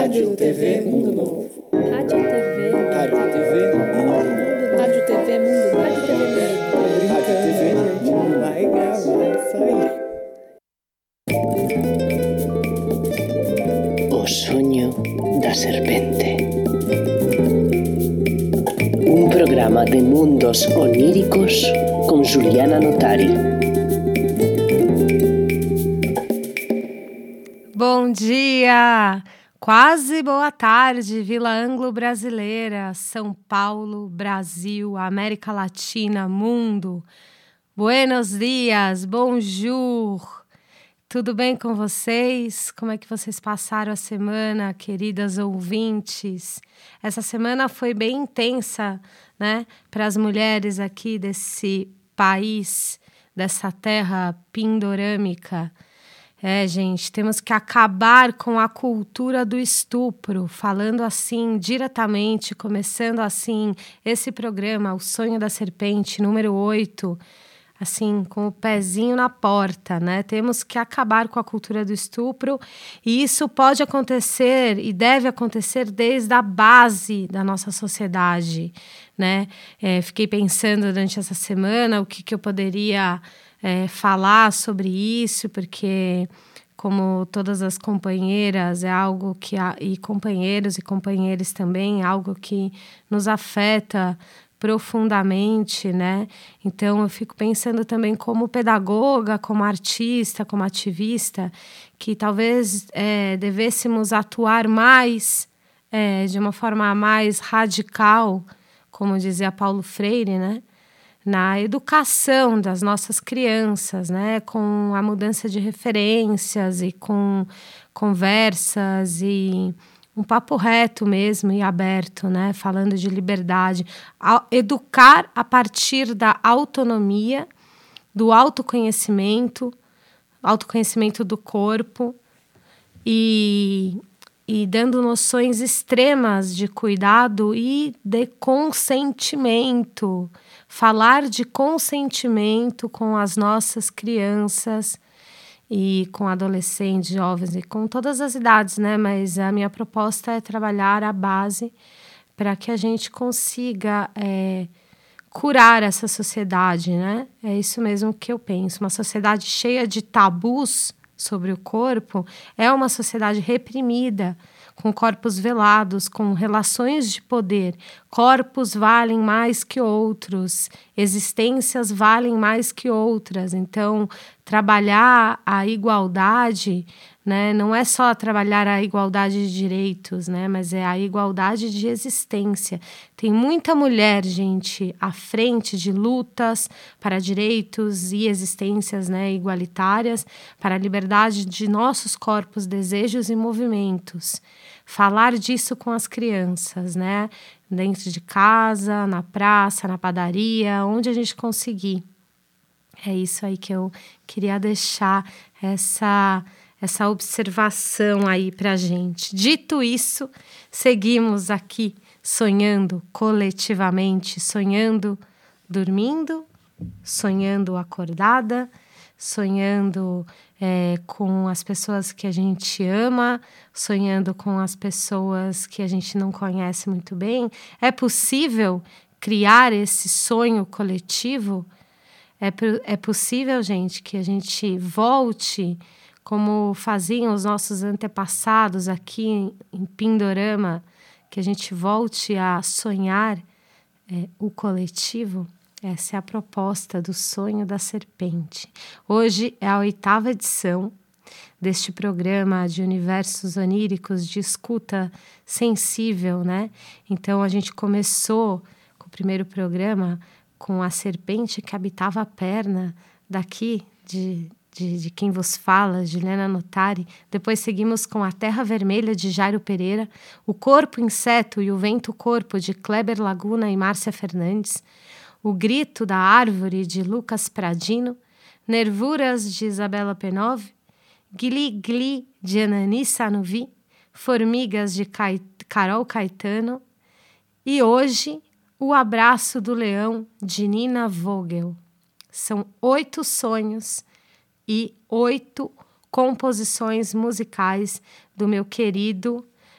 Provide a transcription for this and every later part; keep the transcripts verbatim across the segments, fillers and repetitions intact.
Rádio T V Mundo Novo. Rádio T V. Rádio T V Mundo Novo. Rádio T V Mundo Novo. Rádio T V. Rádio T V, gente. Vai gravar isso aí. O Sonho da Serpente. Um programa de mundos oníricos com Juliana Notari. Bom dia! Quase boa tarde, Vila Anglo-Brasileira, São Paulo, Brasil, América Latina, mundo. Buenos dias, bonjour. Tudo bem com vocês? Como é que vocês passaram a semana, queridas ouvintes? Essa semana foi bem intensa, né, para as mulheres aqui desse país, dessa terra pindorâmica. É, gente, temos que acabar com a cultura do estupro, falando assim diretamente, começando assim esse programa, O Sonho da Serpente, número oito, assim, com o pezinho na porta, né? Temos que acabar com a cultura do estupro e isso pode acontecer e deve acontecer desde a base da nossa sociedade, né? É, fiquei pensando durante essa semana o que, que eu poderia... É, falar sobre isso, porque como todas as companheiras é algo que e companheiros e companheiras também é algo que nos afeta profundamente, né? Então eu fico pensando também como pedagoga, como artista, como ativista, que talvez é, devêssemos atuar mais é, de uma forma mais radical, como dizia Paulo Freire, né? Na educação das nossas crianças, né? Com a mudança de referências e com conversas e um papo reto mesmo e aberto, né? Falando de liberdade. Educar a partir da autonomia, do autoconhecimento, autoconhecimento do corpo e, e dando noções extremas de cuidado e de consentimento. Falar de consentimento com as nossas crianças e com adolescentes, jovens e com todas as idades, né? Mas a minha proposta é trabalhar a base para que a gente consiga é, curar essa sociedade, né? É isso mesmo que eu penso. Uma sociedade cheia de tabus sobre o corpo é uma sociedade reprimida, com corpos velados, com relações de poder. Corpos valem mais que outros, existências valem mais que outras. Então, trabalhar a igualdade, né, não é só trabalhar a igualdade de direitos, né, mas é a igualdade de existência. Tem muita mulher, gente, à frente de lutas para direitos e existências, né, igualitárias, para a liberdade de nossos corpos, desejos e movimentos. Falar disso com as crianças, né? Dentro de casa, na praça, na padaria, onde a gente conseguir. É isso aí que eu queria deixar, essa, essa observação aí pra gente. Dito isso, seguimos aqui sonhando coletivamente, sonhando dormindo, sonhando acordada, sonhando é, com as pessoas que a gente ama, sonhando com as pessoas que a gente não conhece muito bem. É possível criar esse sonho coletivo? É, é possível, gente, que a gente volte, como faziam os nossos antepassados aqui em, em Pindorama, que a gente volte a sonhar é, o coletivo? Essa é a proposta do Sonho da Serpente. Hoje é a oitava edição deste programa de universos oníricos de escuta sensível, né? Então, a gente começou com o primeiro programa com a serpente que habitava a perna daqui, de, de, de quem vos fala, Juliana Notari. Depois seguimos com a Terra Vermelha, de Jairo Pereira, o Corpo Inseto e o Vento Corpo, de Kleber Laguna e Márcia Fernandes, O Grito da Árvore, de Lucas Pradino, Nervuras, de Isabela Penov, Gli Gli, de Anani Sanuvi, Formigas, de Cai- Carol Caetano, e hoje, O Abraço do Leão, de Nina Vogel. São oito sonhos e oito composições musicais do meu querido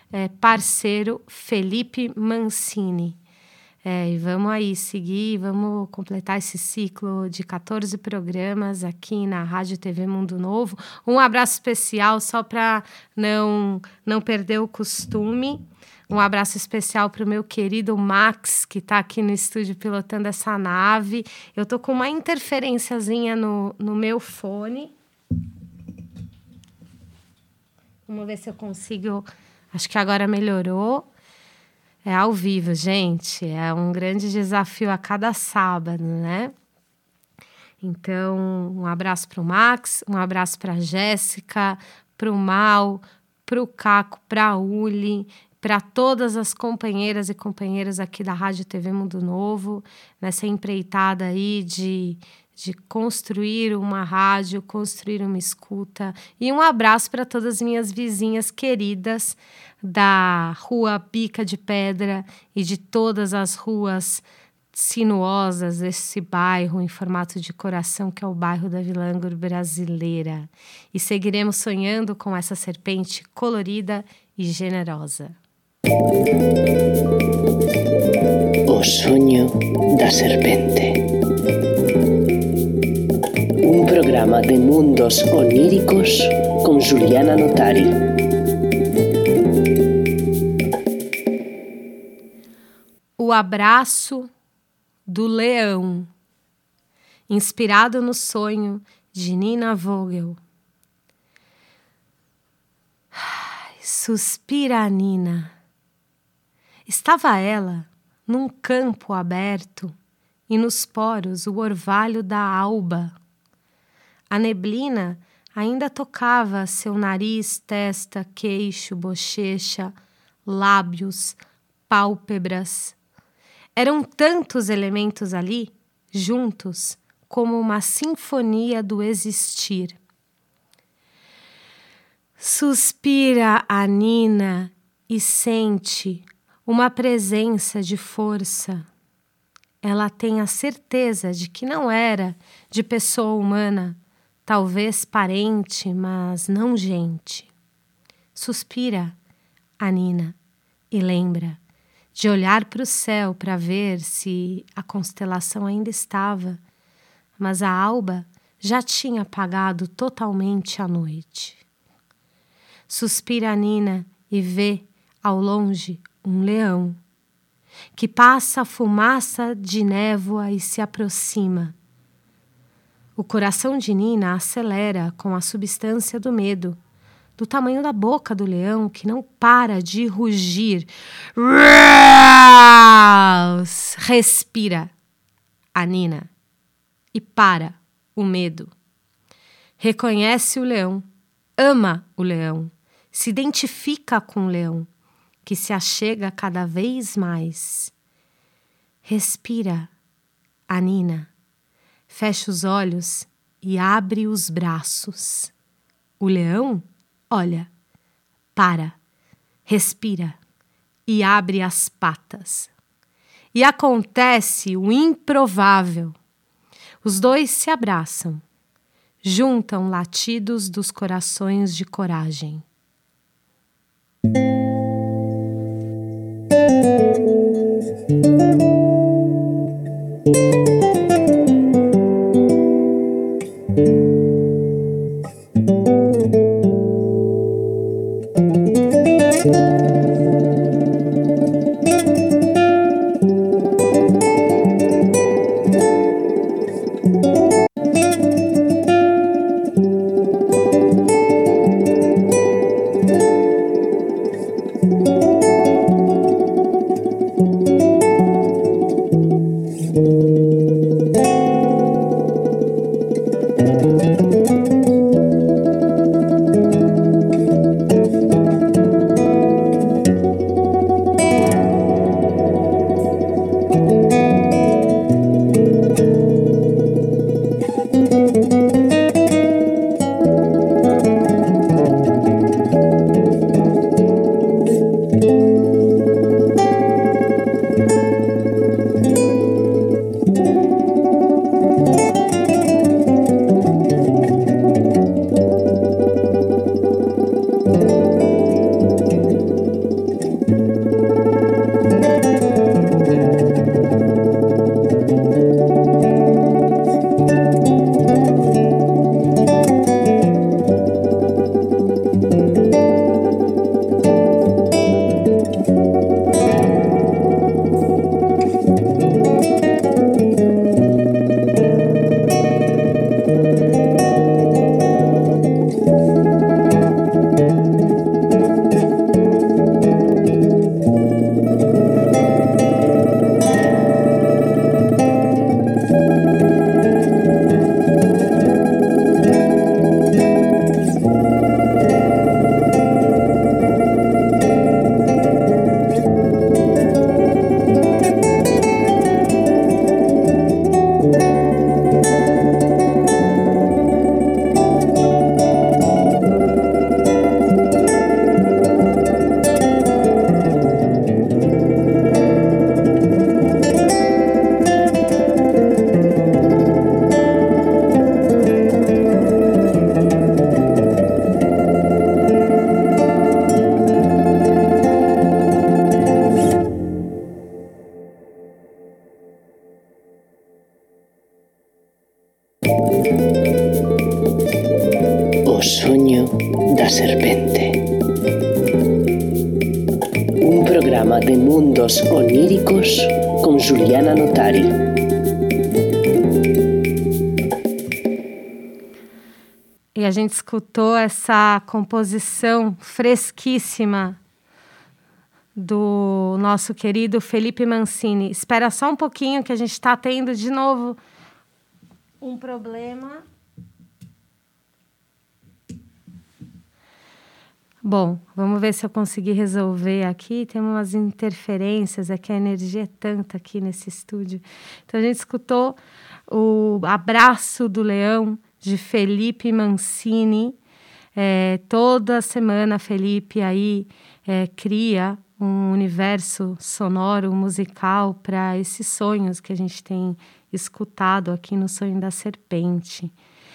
é, parceiro Felipe Mancini. É, e vamos aí seguir, vamos completar esse ciclo de quatorze programas aqui na Rádio T V Mundo Novo. Um abraço especial só para não, não perder o costume. Um abraço especial para o meu querido Max, que está aqui no estúdio pilotando essa nave. Eu tô com uma interferenciazinha no, no meu fone. Vamos ver se eu consigo... Acho que agora melhorou. É ao vivo, gente. É um grande desafio a cada sábado, né? Então, um abraço para o Max, um abraço para a Jéssica, para o Mal, para o Caco, para a Uli, para todas as companheiras e companheiros aqui da Rádio T V Mundo Novo, nessa empreitada aí de, de construir uma rádio, construir uma escuta. E um abraço para todas as minhas vizinhas queridas da Rua Bica de Pedra e de todas as ruas sinuosas desse bairro em formato de coração, que é o bairro da Vila Ângelo Brasileira. E seguiremos sonhando com essa serpente colorida e generosa. O sonho da serpente. Um programa de mundos oníricos com Juliana Notari. O abraço do leão, inspirado no sonho de Nina Vogel. Suspira Nina. Estava ela num campo aberto e nos poros o orvalho da alba. A neblina ainda tocava seu nariz, testa, queixo, bochecha, lábios, pálpebras. Eram tantos elementos ali, juntos, como uma sinfonia do existir. Suspira a Nina e sente uma presença de força. Ela tem a certeza de que não era de pessoa humana, talvez parente, mas não gente. Suspira a Nina e lembra de olhar para o céu para ver se a constelação ainda estava, mas a alba já tinha apagado totalmente a noite. Suspira a Nina e vê, ao longe, um leão, que passa a fumaça de névoa e se aproxima. O coração de Nina acelera com a substância do medo, do tamanho da boca do leão que não para de rugir. Respira a Nina e para o medo. Reconhece o leão, ama o leão, se identifica com o leão, que se achega cada vez mais. Respira a Nina, fecha os olhos e abre os braços. O leão olha, para, respira e abre as patas. E acontece o improvável. Os dois se abraçam, juntam latidos dos corações de coragem. programa de mundos oníricos com Juliana Notari. E a gente escutou essa composição fresquíssima do nosso querido Felipe Mancini. Espera só um pouquinho que a gente está tendo de novo um problema. Bom, vamos ver se eu consegui resolver aqui. Tem umas interferências, é que a energia é tanta aqui nesse estúdio. Então a gente escutou o Abraço do Leão, de Felipe Mancini. É, toda semana Felipe aí é, cria um universo sonoro, musical para esses sonhos que a gente tem escutado aqui no Sonho da Serpente.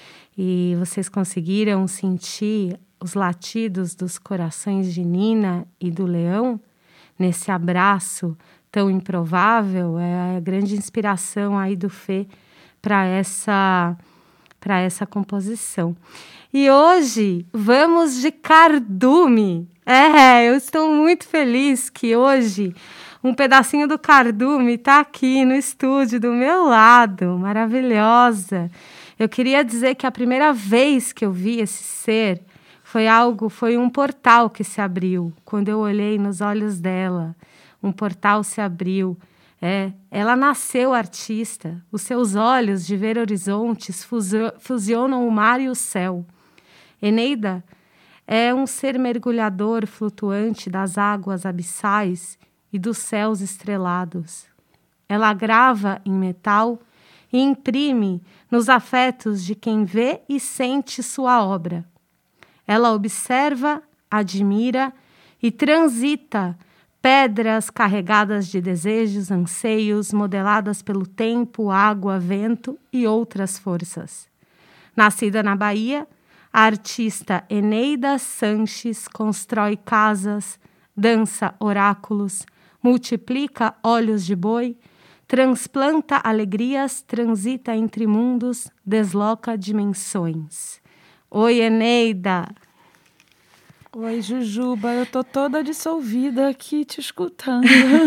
E vocês conseguiram sentir os latidos dos corações de Nina e do Leão nesse abraço tão improvável? É a grande inspiração aí do Fê para essa, para essa composição. E hoje vamos de cardume. É, eu estou muito feliz que hoje um pedacinho do cardume está aqui no estúdio do meu lado, maravilhosa. Eu queria dizer que a primeira vez que eu vi esse ser foi algo, foi um portal que se abriu. Quando eu olhei nos olhos dela, um portal se abriu. É, ela nasceu artista. Os seus olhos de ver horizontes fusio- fusionam o mar e o céu. Eneida é um ser mergulhador flutuante das águas abissais e dos céus estrelados. Ela grava em metal e imprime nos afetos de quem vê e sente sua obra. Ela observa, admira e transita pedras carregadas de desejos, anseios, modeladas pelo tempo, água, vento e outras forças. Nascida na Bahia, a artista Eneida Sanches constrói casas, dança oráculos, multiplica olhos de boi, transplanta alegrias, transita entre mundos, desloca dimensões. Oi, Eneida! Oi, Jujuba, eu tô toda dissolvida aqui te escutando.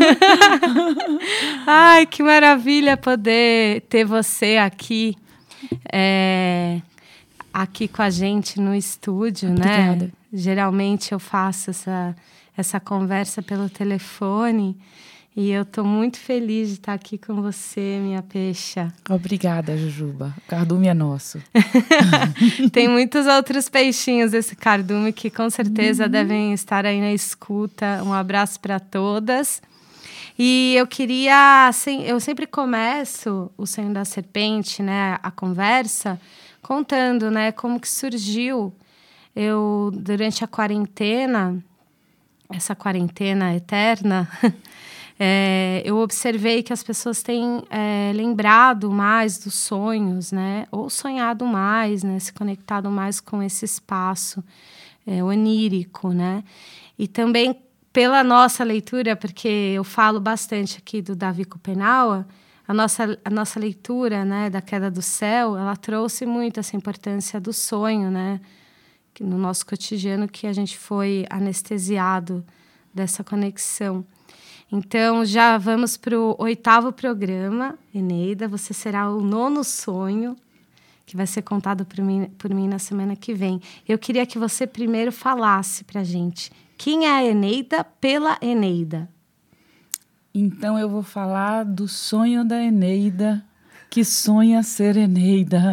Ai, que maravilha poder ter você aqui. É... aqui com a gente no estúdio, Obrigada. né? Geralmente eu faço essa, essa conversa pelo telefone e eu estou muito feliz de estar aqui com você, minha peixa. Obrigada, Jujuba. O cardume é nosso. Tem muitos outros peixinhos desse cardume que com certeza uhum. devem estar aí na escuta. Um abraço para todas. E eu queria, assim, eu sempre começo o Sonho da Serpente, né, a conversa, contando, né, como que surgiu. Eu, durante a quarentena, essa quarentena eterna, é, eu observei que as pessoas têm é, lembrado mais dos sonhos, né, ou sonhado mais, né, se conectado mais com esse espaço é, onírico, né, e também pela nossa leitura, porque eu falo bastante aqui do Davi Copenaua, a nossa, a nossa leitura, né, da Queda do Céu, ela trouxe muito essa importância do sonho, né, que no nosso cotidiano, que a gente foi anestesiado dessa conexão. Então, já vamos para o oitavo programa, Eneida, você será o nono sonho, que vai ser contado por mim, por mim na semana que vem. Eu queria que você primeiro falasse para a gente quem é a Eneida pela Eneida. Então eu vou falar do sonho da Eneida, que sonha ser Eneida.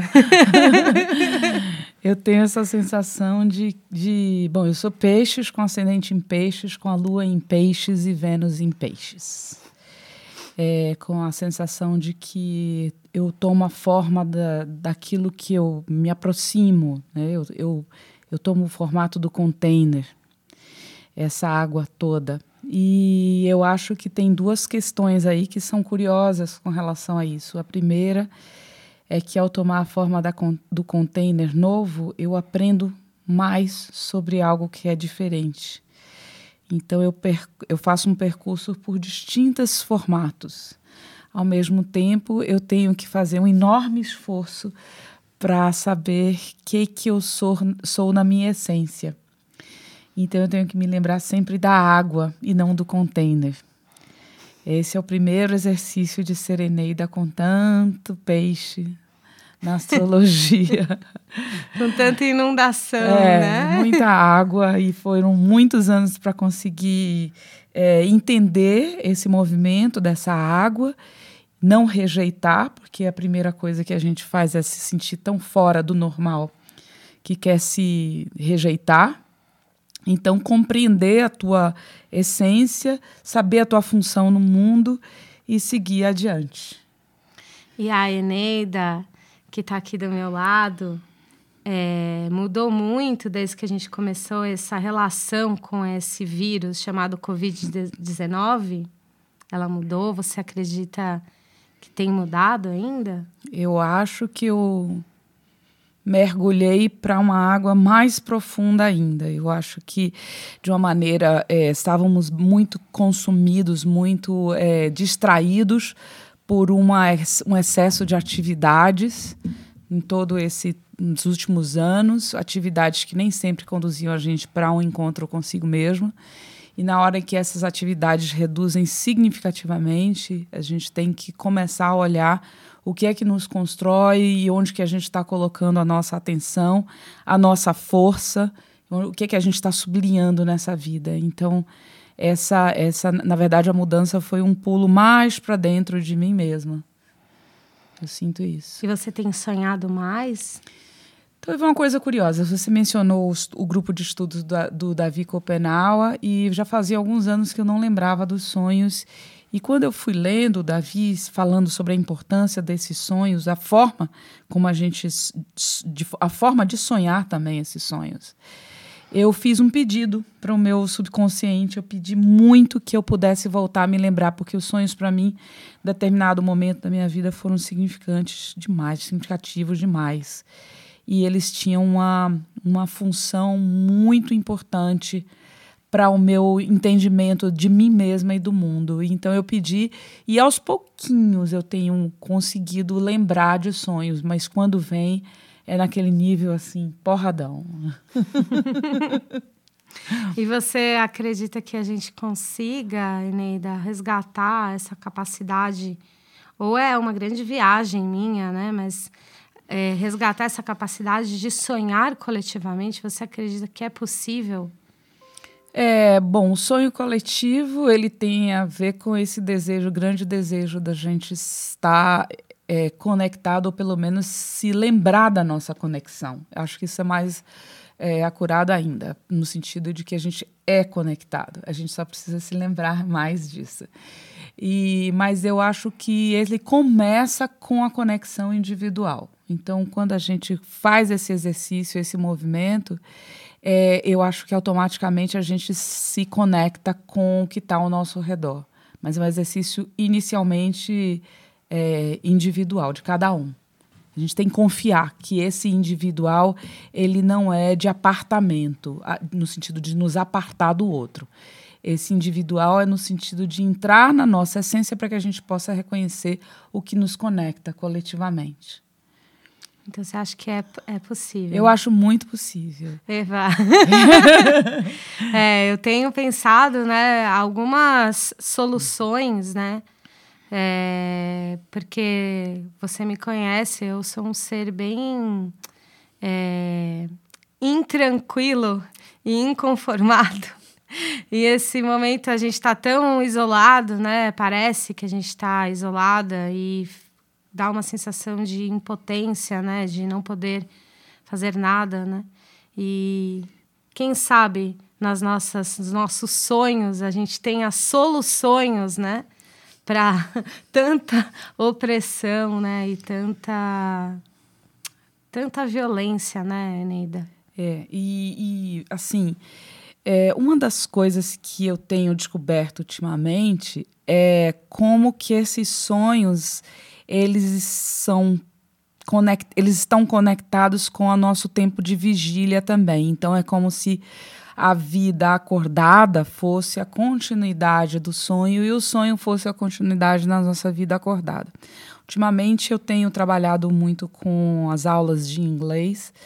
Eu tenho essa sensação de, de... Bom, eu sou peixes, com ascendente em peixes, com a lua em peixes e Vênus em peixes. É, com a sensação de que eu tomo a forma da, daquilo que eu me aproximo, né? Eu, eu, eu tomo o formato do container, essa água toda. E eu acho que tem duas questões aí que são curiosas com relação a isso. A primeira é que, ao tomar a forma da, do container novo, eu aprendo mais sobre algo que é diferente. Então, eu, per, eu faço um percurso por distintos formatos. Ao mesmo tempo, eu tenho que fazer um enorme esforço para saber o que, que eu sou, sou na minha essência. Então eu tenho que me lembrar sempre da água e não do container. Esse é o primeiro exercício de ser Eneida com tanto peixe na astrologia. Com tanta inundação, é, né? Muita água, e foram muitos anos para conseguir é, entender esse movimento dessa água, não rejeitar, porque a primeira coisa que a gente faz é se sentir tão fora do normal que quer se rejeitar. Então, compreender a tua essência, saber a tua função no mundo e seguir adiante. E a Eneida, que está aqui do meu lado, é, mudou muito desde que a gente começou essa relação com esse vírus chamado covid dezenove? Ela mudou? Você acredita que tem mudado ainda? Eu acho que eu mergulhei para uma água mais profunda ainda. Eu acho que, de uma maneira, é, estávamos muito consumidos, muito é, distraídos por uma, um excesso de atividades em todo esse nos últimos anos, atividades que nem sempre conduziam a gente para um encontro consigo mesmo. E na hora que essas atividades reduzem significativamente, a gente tem que começar a olhar o que é que nos constrói e onde que a gente está colocando a nossa atenção, a nossa força, o que é que a gente está sublinhando nessa vida. Então, essa, essa, na verdade, a mudança foi um pulo mais para dentro de mim mesma. Eu sinto isso. E você tem sonhado mais? Então, foi uma coisa curiosa. Você mencionou o, o grupo de estudos do, do Davi Copenaua, e já fazia alguns anos que eu não lembrava dos sonhos. E quando eu fui lendo o Davi falando sobre a importância desses sonhos, a forma como a gente, de, a forma de sonhar também esses sonhos, eu fiz um pedido para o meu subconsciente. Eu pedi muito que eu pudesse voltar a me lembrar, porque os sonhos, para mim, em determinado momento da minha vida, foram significantes demais, significativos demais. E eles tinham uma, uma função muito importante para o meu entendimento de mim mesma e do mundo. Então eu pedi, e aos pouquinhos eu tenho conseguido lembrar de sonhos, mas quando vem é naquele nível assim, porradão. E você acredita que a gente consiga, Eneida, resgatar essa capacidade? Ou é uma grande viagem minha, né? Mas é, resgatar essa capacidade de sonhar coletivamente, você acredita que é possível? É, bom, o sonho coletivo, ele tem a ver com esse desejo, grande desejo da gente estar é, conectado, ou pelo menos se lembrar da nossa conexão. Acho que isso é mais é, acurado ainda, no sentido de que a gente é conectado. A gente só precisa se lembrar mais disso. E, mas eu acho que ele começa com a conexão individual. Então, quando a gente faz esse exercício, esse movimento, É, eu acho que automaticamente a gente se conecta com o que está ao nosso redor. Mas é um exercício inicialmente é, individual, de cada um. A gente tem que confiar que esse individual ele não é de apartamento, no sentido de nos apartar do outro. Esse individual é no sentido de entrar na nossa essência para que a gente possa reconhecer o que nos conecta coletivamente. Então, você acha que é, é possível? Eu acho muito possível. Eva. é, eu tenho pensado, né, algumas soluções, né? É, porque você me conhece, eu sou um ser bem é, intranquilo e inconformado. E esse momento a gente está tão isolado, né? Parece que a gente está isolada e dá uma sensação de impotência, né? De não poder fazer nada, né? E quem sabe nas nossas, nos nossos sonhos a gente tenha soluções, né? Para tanta opressão, né? E tanta, tanta violência, né, Eneida? É, e, e assim, é, uma das coisas que eu tenho descoberto ultimamente é como que esses sonhos eles são conect, eles estão conectados com o nosso tempo de vigília também. Então é como se a vida acordada fosse a continuidade do sonho e o sonho fosse a continuidade da nossa vida acordada. Ultimamente eu tenho trabalhado muito com as aulas de inglês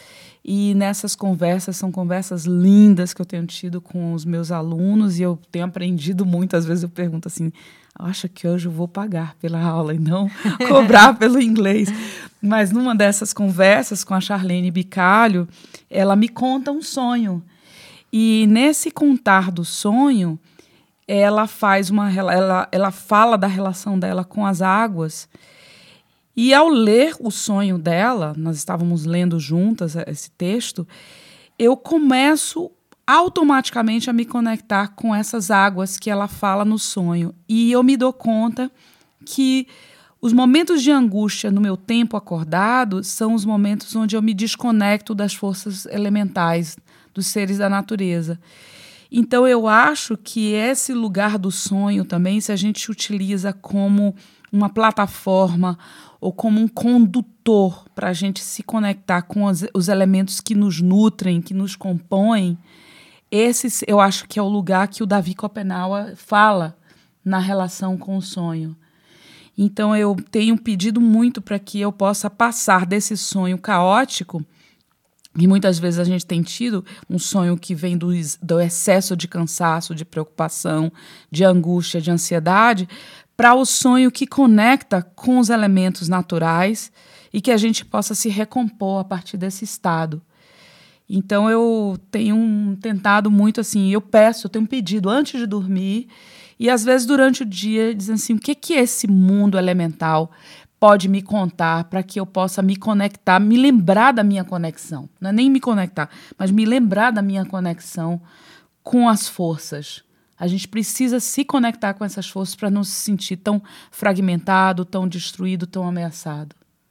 E nessas conversas, são conversas lindas que eu tenho tido com os meus alunos e eu tenho aprendido muito. Às vezes eu pergunto assim, acho que hoje eu vou pagar pela aula e não cobrar pelo inglês. Mas numa dessas conversas com a Charlene Bicalho, ela me conta um sonho. E nesse contar do sonho, ela faz uma ela, ela fala da relação dela com as águas. E ao ler o sonho dela, nós estávamos lendo juntas esse texto, eu começo automaticamente a me conectar com essas águas que ela fala no sonho. E eu me dou conta que os momentos de angústia no meu tempo acordado são os momentos onde eu me desconecto das forças elementais, dos seres da natureza. Então, eu acho que esse lugar do sonho também, se a gente utiliza como uma plataforma ou como um condutor para a gente se conectar com os, os elementos que nos nutrem, que nos compõem, esse eu acho que é o lugar que o Davi Copenaua fala na relação com o sonho. Então, eu tenho pedido muito para que eu possa passar desse sonho caótico, e muitas vezes a gente tem tido um sonho que vem do, do excesso de cansaço, de preocupação, de angústia, de ansiedade, para o sonho que conecta com os elementos naturais e que a gente possa se recompor a partir desse estado. Então, eu tenho tentado muito assim, eu peço, eu tenho pedido antes de dormir e às vezes durante o dia, dizendo assim, o que, que esse mundo elemental pode me contar para que eu possa me conectar, me lembrar da minha conexão. Não é nem me conectar, mas me lembrar da minha conexão com as forças. A gente precisa se conectar com essas forças para não se sentir tão fragmentado, tão destruído, tão ameaçado.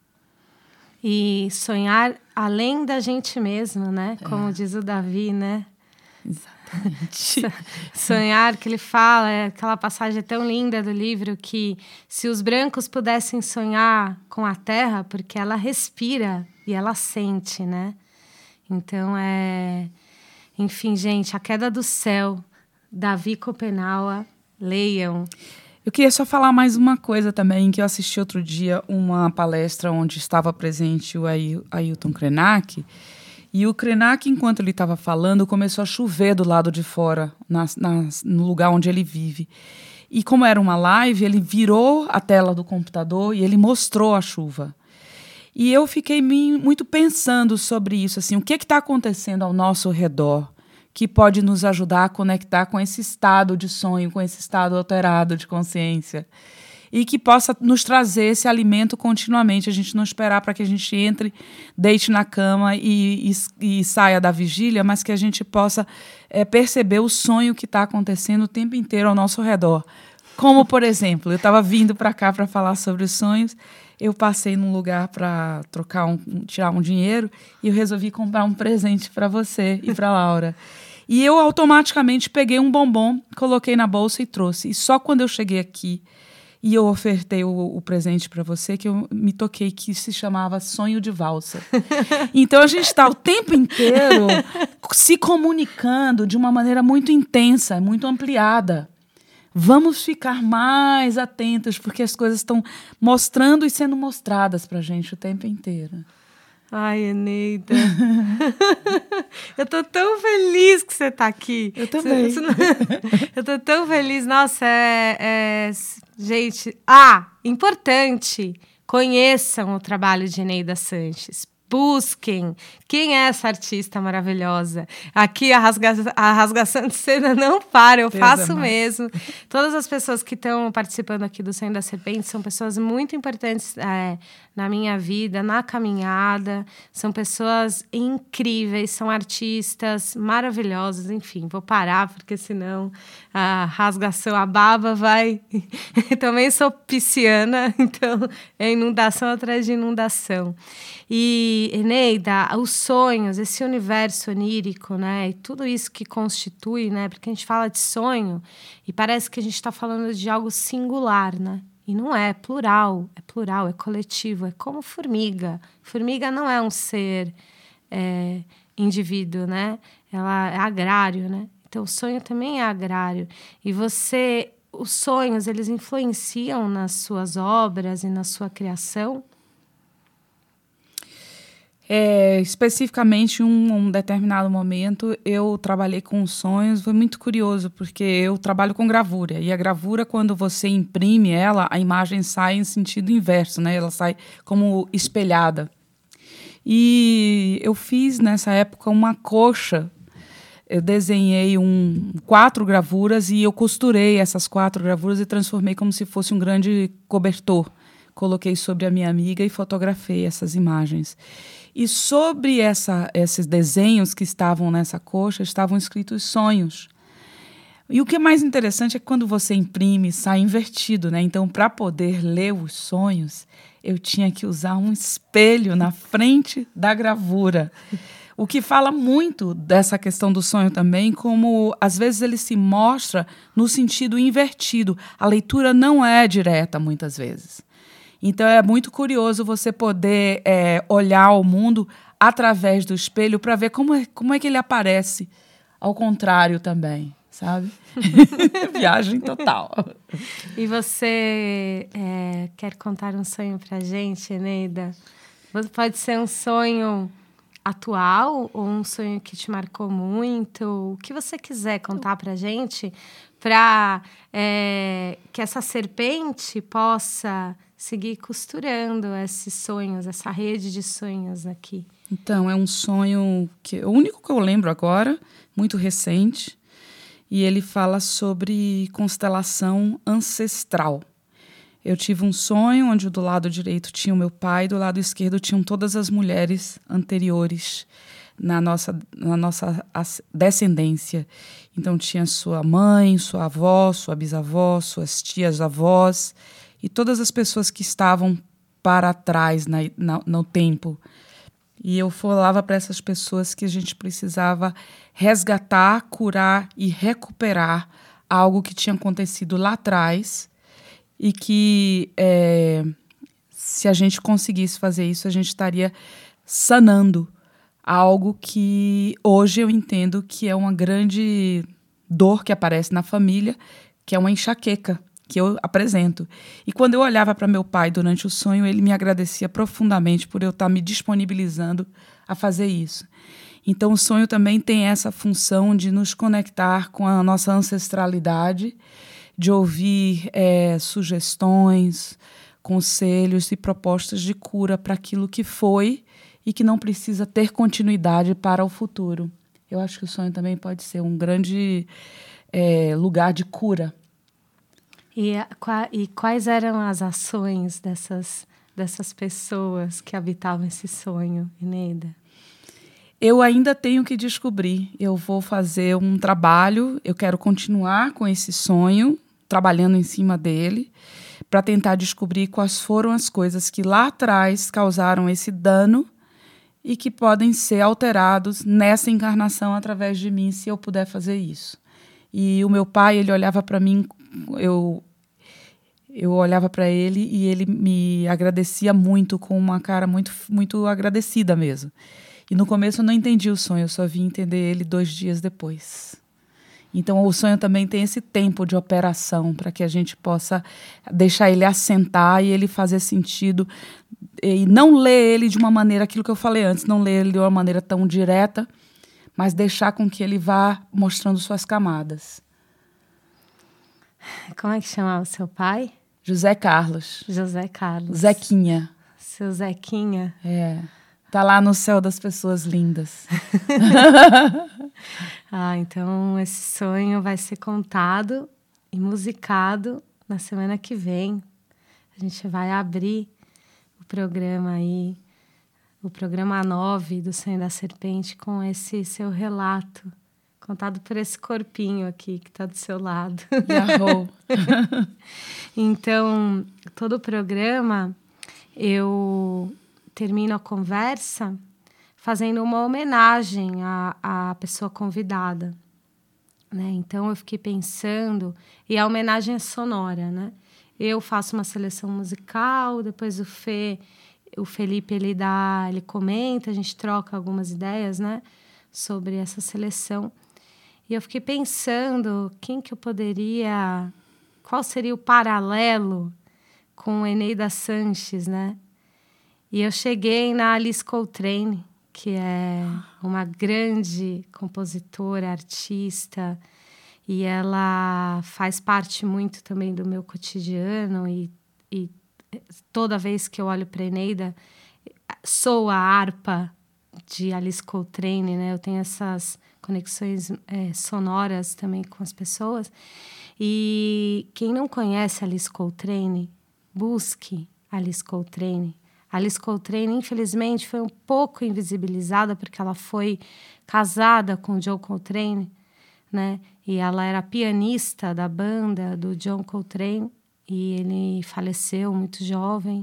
E sonhar além da gente mesmo, né? Como é. diz o Davi, né? Exatamente. Sonhar, que ele fala, é aquela passagem tão linda do livro que se os brancos pudessem sonhar com a terra, porque ela respira e ela sente, né? Então, é... Enfim, gente, A Queda do Céu, Davi Copenaua, leiam. Eu queria só falar mais uma coisa também, que eu assisti outro dia uma palestra onde estava presente o Ailton Krenak, e o Krenak, enquanto ele estava falando, começou a chover do lado de fora, na, na, no lugar onde ele vive. E como era uma live, ele virou a tela do computador e ele mostrou a chuva. E eu fiquei me, muito pensando sobre isso, assim, o que está acontecendo ao nosso redor que pode nos ajudar a conectar com esse estado de sonho, com esse estado alterado de consciência. E que possa nos trazer esse alimento continuamente, a gente não esperar para que a gente entre, deite na cama e, e, e saia da vigília, mas que a gente possa é, perceber o sonho que está acontecendo o tempo inteiro ao nosso redor. Como, por exemplo, eu estava vindo para cá para falar sobre os sonhos, eu passei num lugar para trocar um, tirar um dinheiro e eu resolvi comprar um presente para você e para a Laura. E eu automaticamente peguei um bombom, coloquei na bolsa e trouxe. E só quando eu cheguei aqui e eu ofertei o, o presente para você, que eu me toquei que se chamava Sonho de Valsa. Então, a gente está o tempo inteiro se comunicando de uma maneira muito intensa, muito ampliada. Vamos ficar mais atentos, porque as coisas estão mostrando e sendo mostradas para a gente o tempo inteiro. Ai, Eneida. Eu tô tão feliz que você tá aqui. Eu também. Você, você eu tô tão feliz. Nossa, é, é... Gente... Ah, importante. Conheçam o trabalho de Eneida Sanches. Busquem quem é essa artista maravilhosa. Aqui a, rasga, a rasgação de seda não para, eu Deus faço é mesmo. Todas as pessoas que estão participando aqui do Sonho da Serpente são pessoas muito importantes é, na minha vida, na caminhada. São pessoas incríveis, são artistas maravilhosas. Enfim, vou parar, porque senão a rasgação, a baba vai... Também sou pisciana, então é inundação atrás de inundação. E, Eneida, os sonhos, esse universo onírico, né, e tudo isso que constitui, né, porque a gente fala de sonho e parece que a gente está falando de algo singular, né, e não é, é plural, é plural, é coletivo, é como formiga. Formiga não é um ser é, indivíduo, né, ela é agrário, né, então o sonho também é agrário. E você, os sonhos, eles influenciam nas suas obras e na sua criação? É, especificamente, em um, um determinado momento, eu trabalhei com sonhos. Foi muito curioso, porque eu trabalho com gravura. E a gravura, quando você imprime ela, a imagem sai em sentido inverso, né? Ela sai como espelhada. E eu fiz, nessa época, uma coxa. Eu desenhei um, quatro gravuras e eu costurei essas quatro gravuras e transformei como se fosse um grande cobertor. Coloquei sobre a minha amiga e fotografei essas imagens. E sobre essa, esses desenhos que estavam nessa coxa, estavam escritos sonhos. E o que é mais interessante é que quando você imprime, sai invertido, né? Então, para poder ler os sonhos, eu tinha que usar um espelho na frente da gravura. O que fala muito dessa questão do sonho também, como às vezes ele se mostra no sentido invertido. A leitura não é direta, muitas vezes. Então, é muito curioso você poder é, olhar o mundo através do espelho para ver como é, como é que ele aparece ao contrário também, sabe? Viagem total. E você é, quer contar um sonho para a gente, Eneida? Pode ser um sonho atual ou um sonho que te marcou muito? O que você quiser contar para a gente para é, que essa serpente possa seguir costurando esses sonhos, essa rede de sonhos aqui. Então, é um sonho que o único que eu lembro agora, muito recente, e ele fala sobre constelação ancestral. Eu tive um sonho onde do lado direito tinha o meu pai, do lado esquerdo tinham todas as mulheres anteriores na nossa, na nossa descendência. Então, tinha sua mãe, sua avó, sua bisavó, suas tias-avós, e todas as pessoas que estavam para trás na, na, no tempo. E eu falava para essas pessoas que a gente precisava resgatar, curar e recuperar algo que tinha acontecido lá atrás e que, é, se a gente conseguisse fazer isso, a gente estaria sanando algo que hoje eu entendo que é uma grande dor que aparece na família, que é uma enxaqueca que eu apresento. E quando eu olhava para meu pai durante o sonho, ele me agradecia profundamente por eu estar me disponibilizando a fazer isso. Então, o sonho também tem essa função de nos conectar com a nossa ancestralidade, de ouvir é, sugestões, conselhos e propostas de cura para aquilo que foi e que não precisa ter continuidade para o futuro. Eu acho que o sonho também pode ser um grande é, lugar de cura. E, e quais eram as ações dessas, dessas pessoas que habitavam esse sonho, Eneida? Eu ainda tenho que descobrir. Eu vou fazer um trabalho, eu quero continuar com esse sonho, trabalhando em cima dele, para tentar descobrir quais foram as coisas que lá atrás causaram esse dano e que podem ser alterados nessa encarnação através de mim, se eu puder fazer isso. E o meu pai, ele olhava para mim, eu, eu olhava para ele e ele me agradecia muito, com uma cara muito, muito agradecida mesmo. E no começo eu não entendi o sonho, eu só vim entender ele dois dias depois. Então o sonho também tem esse tempo de operação para que a gente possa deixar ele assentar e ele fazer sentido. E não ler ele de uma maneira, aquilo que eu falei antes, não ler ele de uma maneira tão direta, mas deixar com que ele vá mostrando suas camadas. Como é que chamava o seu pai? José Carlos. José Carlos. Zequinha. Seu Zequinha. É. Tá lá no céu das pessoas lindas. Ah, então esse sonho vai ser contado e musicado na semana que vem. A gente vai abrir o programa aí, o programa nove do Sonho da Serpente, com esse seu relato, contado por esse corpinho aqui que está do seu lado. Yahoo. Então, todo o programa, eu termino a conversa fazendo uma homenagem à, à pessoa convidada, né? Então, eu fiquei pensando, e a homenagem é sonora, né? Eu faço uma seleção musical, depois o Fê, o Felipe, ele dá, ele comenta, a gente troca algumas ideias, né, sobre essa seleção. E eu fiquei pensando quem que eu poderia, qual seria o paralelo com Eneida Sanches, né? E eu cheguei na Alice Coltrane, que é uma grande compositora, artista, e ela faz parte muito também do meu cotidiano, e, e toda vez que eu olho para Eneida, sou a harpa de Alice Coltrane, né? Eu tenho essas conexões é, sonoras também com as pessoas. E quem não conhece Alice Coltrane, busque Alice Coltrane. Alice Coltrane, infelizmente, foi um pouco invisibilizada porque ela foi casada com John Coltrane, né? E ela era pianista da banda do John Coltrane e ele faleceu muito jovem.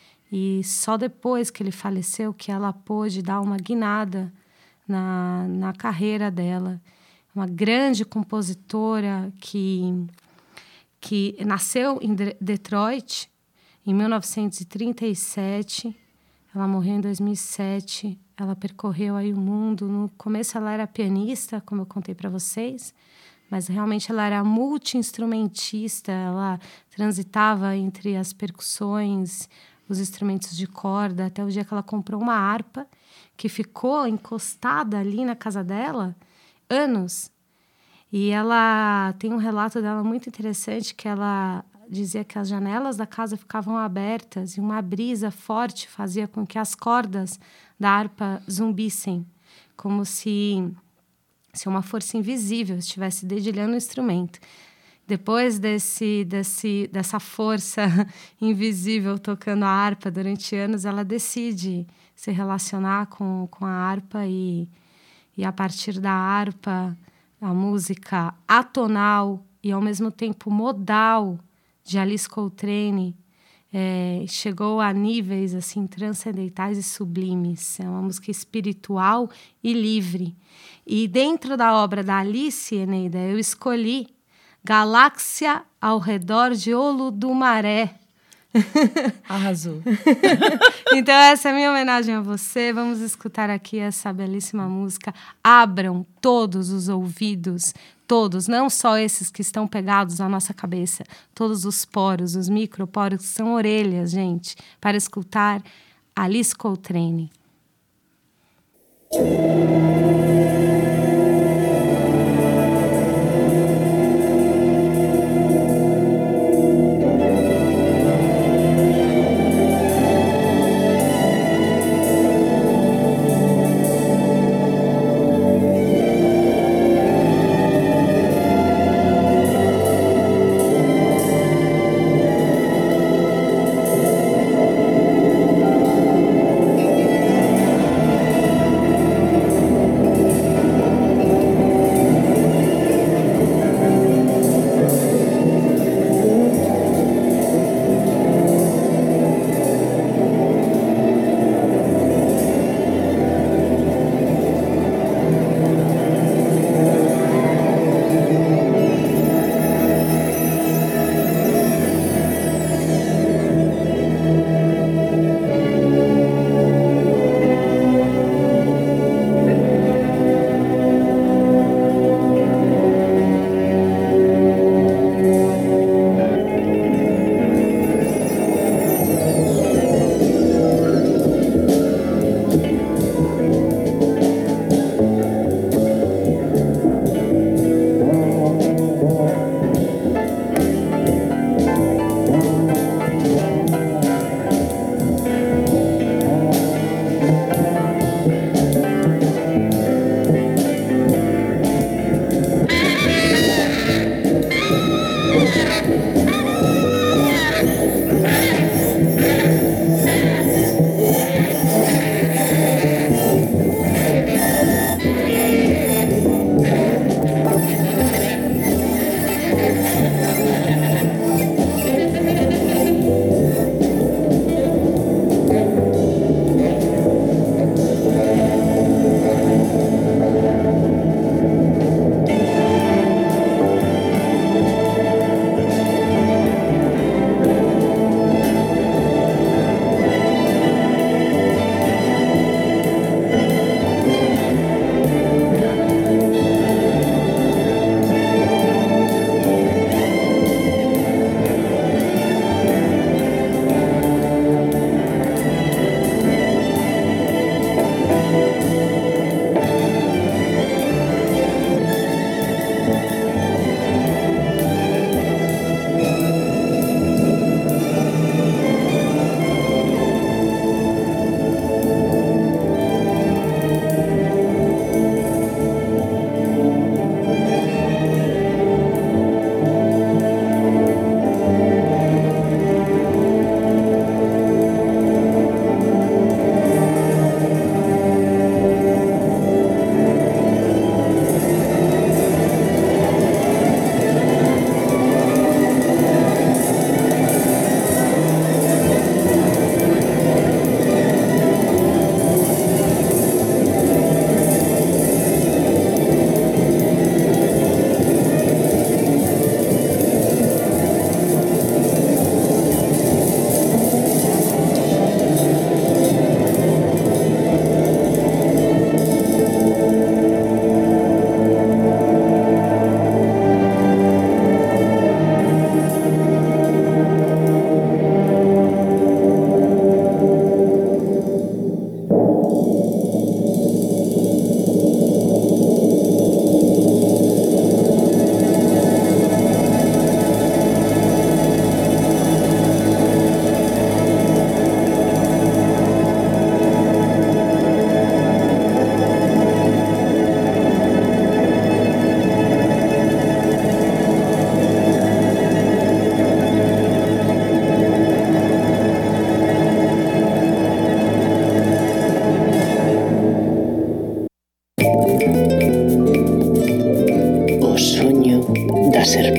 E só depois que ele faleceu que ela pôde dar uma guinada na, na carreira dela. Uma grande compositora que, que nasceu em Detroit em mil novecentos e trinta e sete. Ela morreu em dois mil e sete. Ela percorreu aí o mundo. No começo ela era pianista, como eu contei para vocês, mas realmente ela era multi-instrumentista. Ela transitava entre as percussões, os instrumentos de corda, até o dia que ela comprou uma harpa que ficou encostada ali na casa dela anos. E ela tem um relato dela muito interessante, que ela dizia que as janelas da casa ficavam abertas e uma brisa forte fazia com que as cordas da harpa zumbissem, como se, se uma força invisível estivesse dedilhando o instrumento. Depois desse, desse, dessa força invisível tocando a harpa durante anos, ela decide se relacionar com, com a harpa e, e, a partir da harpa, a música atonal e, ao mesmo tempo, modal de Alice Coltrane é, chegou a níveis assim, transcendentais e sublimes. É uma música espiritual e livre. E dentro da obra da Alice, Eneida, eu escolhi Galáxia ao redor de Olodumaré. Arrasou. Então essa é a minha homenagem a você. Vamos escutar aqui essa belíssima música. Abram todos os ouvidos, todos, não só esses que estão pegados à nossa cabeça, todos os poros, os microporos, que são orelhas, gente, para escutar Alice Coltrane.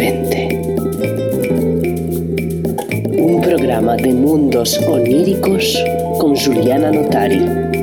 Serpente. Um programa de mundos oníricos com Juliana Notari.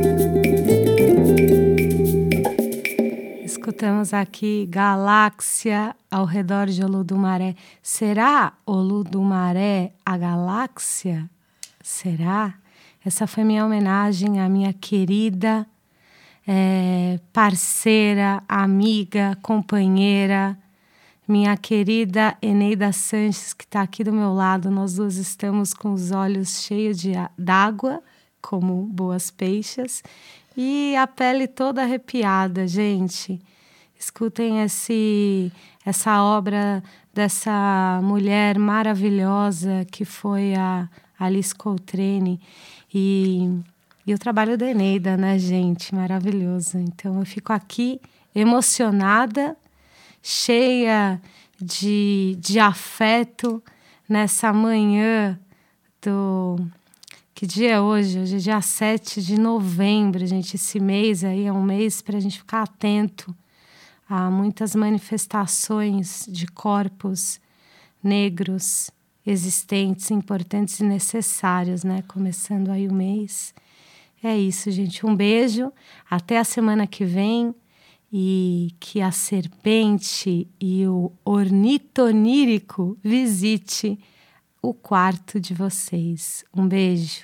Escutamos aqui Galáxia ao redor de Oludumaré. Será Oludumaré a galáxia? Será? Essa foi minha homenagem à minha querida é, parceira, amiga, companheira, minha querida Eneida Sanches, que está aqui do meu lado. Nós duas estamos com os olhos cheios de, d'água, como boas peixes, e a pele toda arrepiada, gente. Escutem esse, essa obra dessa mulher maravilhosa que foi a Alice Coltrane. E, e o trabalho da Eneida, né, gente? Maravilhoso. Então, eu fico aqui emocionada, cheia de, de afeto nessa manhã do... Que dia é hoje? Hoje é dia sete de novembro, gente. Esse mês aí é um mês para a gente ficar atento a muitas manifestações de corpos negros existentes, importantes e necessários, né? Começando aí o mês. É isso, gente. Um beijo. Até a semana que vem. E que a serpente e o ornitonírico visite o quarto de vocês. Um beijo.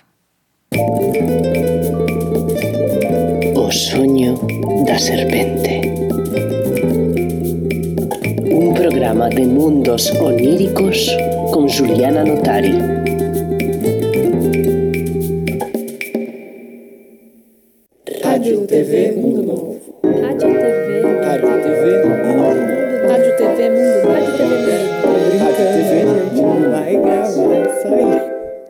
O sonho da serpente. Um programa de mundos oníricos com Juliana Notari. Rádio T V Mundo Novo.